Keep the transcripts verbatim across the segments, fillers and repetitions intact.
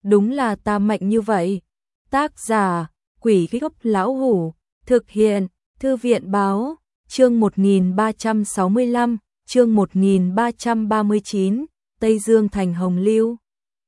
đúng là ta mạnh như vậy. Tác giả, Quỷ Gốc Lão Hủ, thực hiện, Thư viện Báo, chương một nghìn ba trăm sáu mươi lăm, chương một nghìn ba trăm ba mươi chín, Tây Dương thành Hồng Lưu.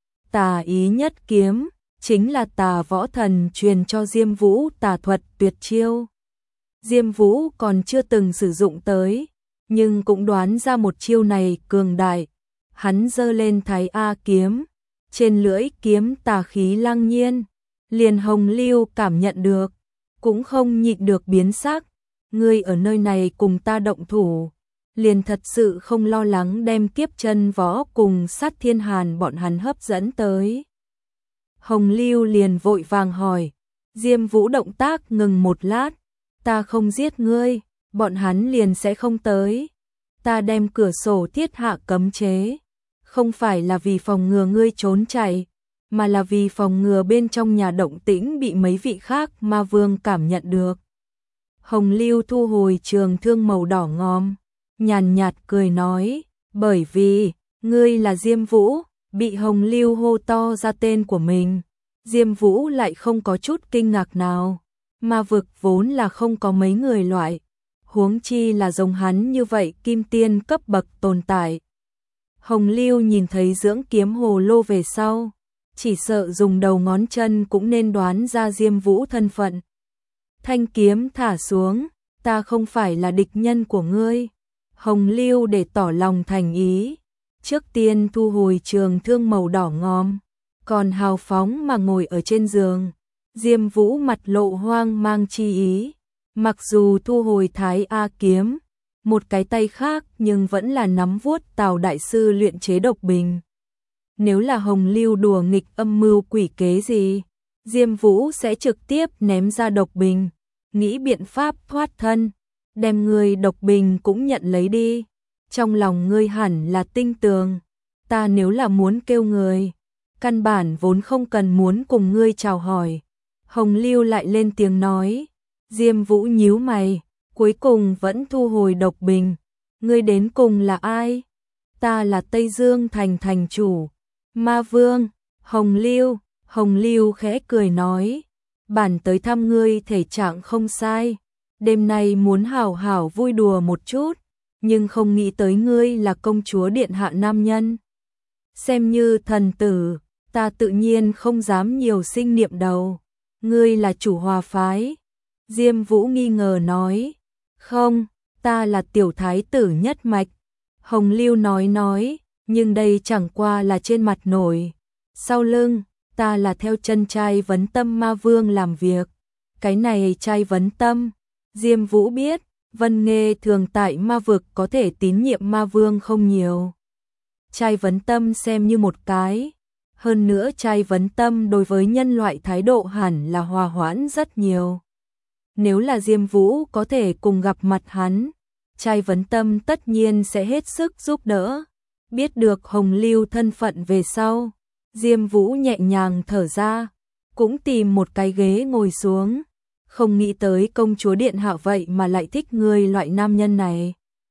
Tà ý nhất kiếm, chính là tà võ thần truyền cho Diêm Vũ tà thuật tuyệt chiêu. Diêm Vũ còn chưa từng sử dụng tới, nhưng cũng đoán ra một chiêu này cường đại. Hắn giơ lên Thái A kiếm, trên lưỡi kiếm tà khí lang nhiên, liền Hồng Lưu cảm nhận được, cũng không nhịn được biến sắc. Ngươi ở nơi này cùng ta động thủ, liền thật sự không lo lắng đem Kiếp Chân Võ cùng Sát Thiên Hàn bọn hắn hấp dẫn tới. Hồng Lưu liền vội vàng hỏi. Diêm Vũ động tác ngừng một lát. Ta không giết ngươi, bọn hắn liền sẽ không tới. Ta đem cửa sổ thiết hạ cấm chế, không phải là vì phòng ngừa ngươi trốn chạy, mà là vì phòng ngừa bên trong nhà động tĩnh bị mấy vị khác ma vương cảm nhận được. Hồng Lưu thu hồi trường thương màu đỏ ngòm, nhàn nhạt cười nói, bởi vì, ngươi là Diêm Vũ. Bị Hồng Lưu hô to ra tên của mình, Diêm Vũ lại không có chút kinh ngạc nào. Ma vực vốn là không có mấy người loại, huống chi là giống hắn như vậy kim tiên cấp bậc tồn tại. Hồng Lưu nhìn thấy dưỡng kiếm hồ lô về sau, chỉ sợ dùng đầu ngón chân cũng nên đoán ra Diêm Vũ thân phận. Thanh kiếm thả xuống, ta không phải là địch nhân của ngươi. Hồng Lưu để tỏ lòng thành ý, trước tiên thu hồi trường thương màu đỏ ngòm, còn hào phóng mà ngồi ở trên giường. Diêm Vũ mặt lộ hoang mang chi ý, mặc dù thu hồi Thái A kiếm, một cái tay khác nhưng vẫn là nắm vuốt Tào đại sư luyện chế độc bình. Nếu là Hồng Lưu đùa nghịch âm mưu quỷ kế gì, Diêm Vũ sẽ trực tiếp ném ra độc bình, nghĩ biện pháp thoát thân, đem người độc bình cũng nhận lấy đi. Trong lòng ngươi hẳn là tinh tường, ta nếu là muốn kêu người, căn bản vốn không cần muốn cùng ngươi chào hỏi. Hồng Lưu lại lên tiếng nói. Diêm Vũ nhíu mày, cuối cùng vẫn thu hồi độc bình. Ngươi đến cùng là ai? Ta là Tây Dương thành thành chủ, Ma Vương. Hồng Lưu, Hồng Lưu khẽ cười nói, bản tới thăm ngươi thể trạng không sai, đêm nay muốn hảo hảo vui đùa một chút, nhưng không nghĩ tới ngươi là công chúa điện hạ nam nhân. Xem như thần tử, ta tự nhiên không dám nhiều sinh niệm đầu. Ngươi là chủ Hòa phái? Diêm Vũ nghi ngờ nói. Không, ta là tiểu thái tử nhất mạch. Hồng Lưu nói nói, nhưng đây chẳng qua là trên mặt nổi. Sau lưng, ta là theo chân trai vấn tâm ma vương làm việc. Cái này trai vấn tâm, Diêm Vũ biết, Vân Nghê thường tại ma vực có thể tín nhiệm ma vương không nhiều. Trai vấn tâm xem như một cái. Hơn nữa trai vấn tâm đối với nhân loại thái độ hẳn là hòa hoãn rất nhiều. Nếu là Diêm Vũ có thể cùng gặp mặt hắn, trai vấn tâm tất nhiên sẽ hết sức giúp đỡ. Biết được Hồng Lưu thân phận về sau, Diêm Vũ nhẹ nhàng thở ra, cũng tìm một cái ghế ngồi xuống. Không nghĩ tới công chúa điện hạ vậy mà lại thích người loại nam nhân này.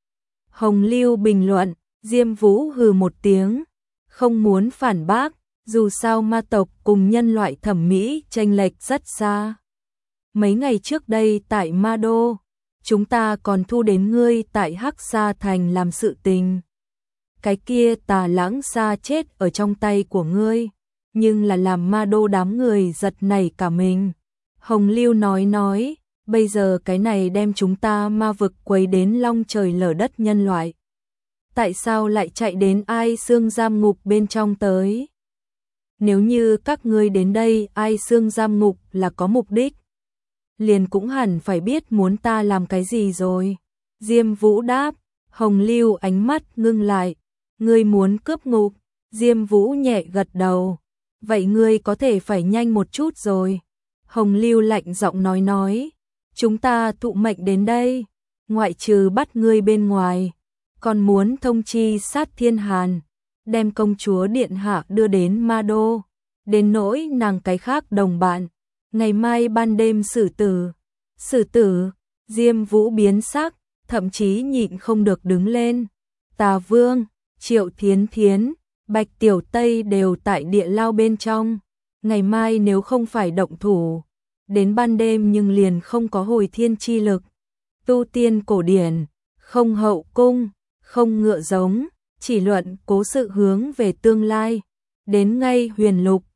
Hồng Lưu bình luận. Diêm Vũ hừ một tiếng, không muốn phản bác. Dù sao ma tộc cùng nhân loại thẩm mỹ chênh lệch rất xa. Mấy ngày trước đây tại Ma Đô, chúng ta còn thu đến ngươi tại Hắc Sa Thành làm sự tình. Cái kia Tà Lãng Sa chết ở trong tay của ngươi, nhưng là làm Ma Đô đám người giật nảy cả mình. Hồng Lưu nói nói, bây giờ cái này đem chúng ta ma vực quấy đến long trời lở đất nhân loại. Tại sao lại chạy đến Ai Xương giam ngục bên trong tới? Nếu như các ngươi đến đây Ai Xương giam ngục là có mục đích, liền cũng hẳn phải biết muốn ta làm cái gì rồi. Diêm Vũ đáp. Hồng Lưu ánh mắt ngưng lại. Ngươi muốn cướp ngục? Diêm Vũ nhẹ gật đầu. Vậy ngươi có thể phải nhanh một chút rồi. Hồng Lưu lạnh giọng nói nói. Chúng ta thụ mệnh đến đây, ngoại trừ bắt ngươi bên ngoài, còn muốn thông chi Sát Thiên Hàn, đem công chúa điện hạ đưa đến Ma Đô. Đến nỗi nàng cái khác đồng bạn, ngày mai ban đêm xử tử. Xử tử? Diêm Vũ biến sắc, thậm chí nhịn không được đứng lên. Tà Vương, Triệu Thiến Thiến, Bạch Tiểu Tây đều tại địa lao bên trong. ngày mai nếu không phải động thủ, đến ban đêm nhưng liền không có hồi thiên chi lực. Tu tiên cổ điển, không hậu cung, không ngựa giống, chỉ luận cố sự hướng về tương lai. Đến ngay huyền lục,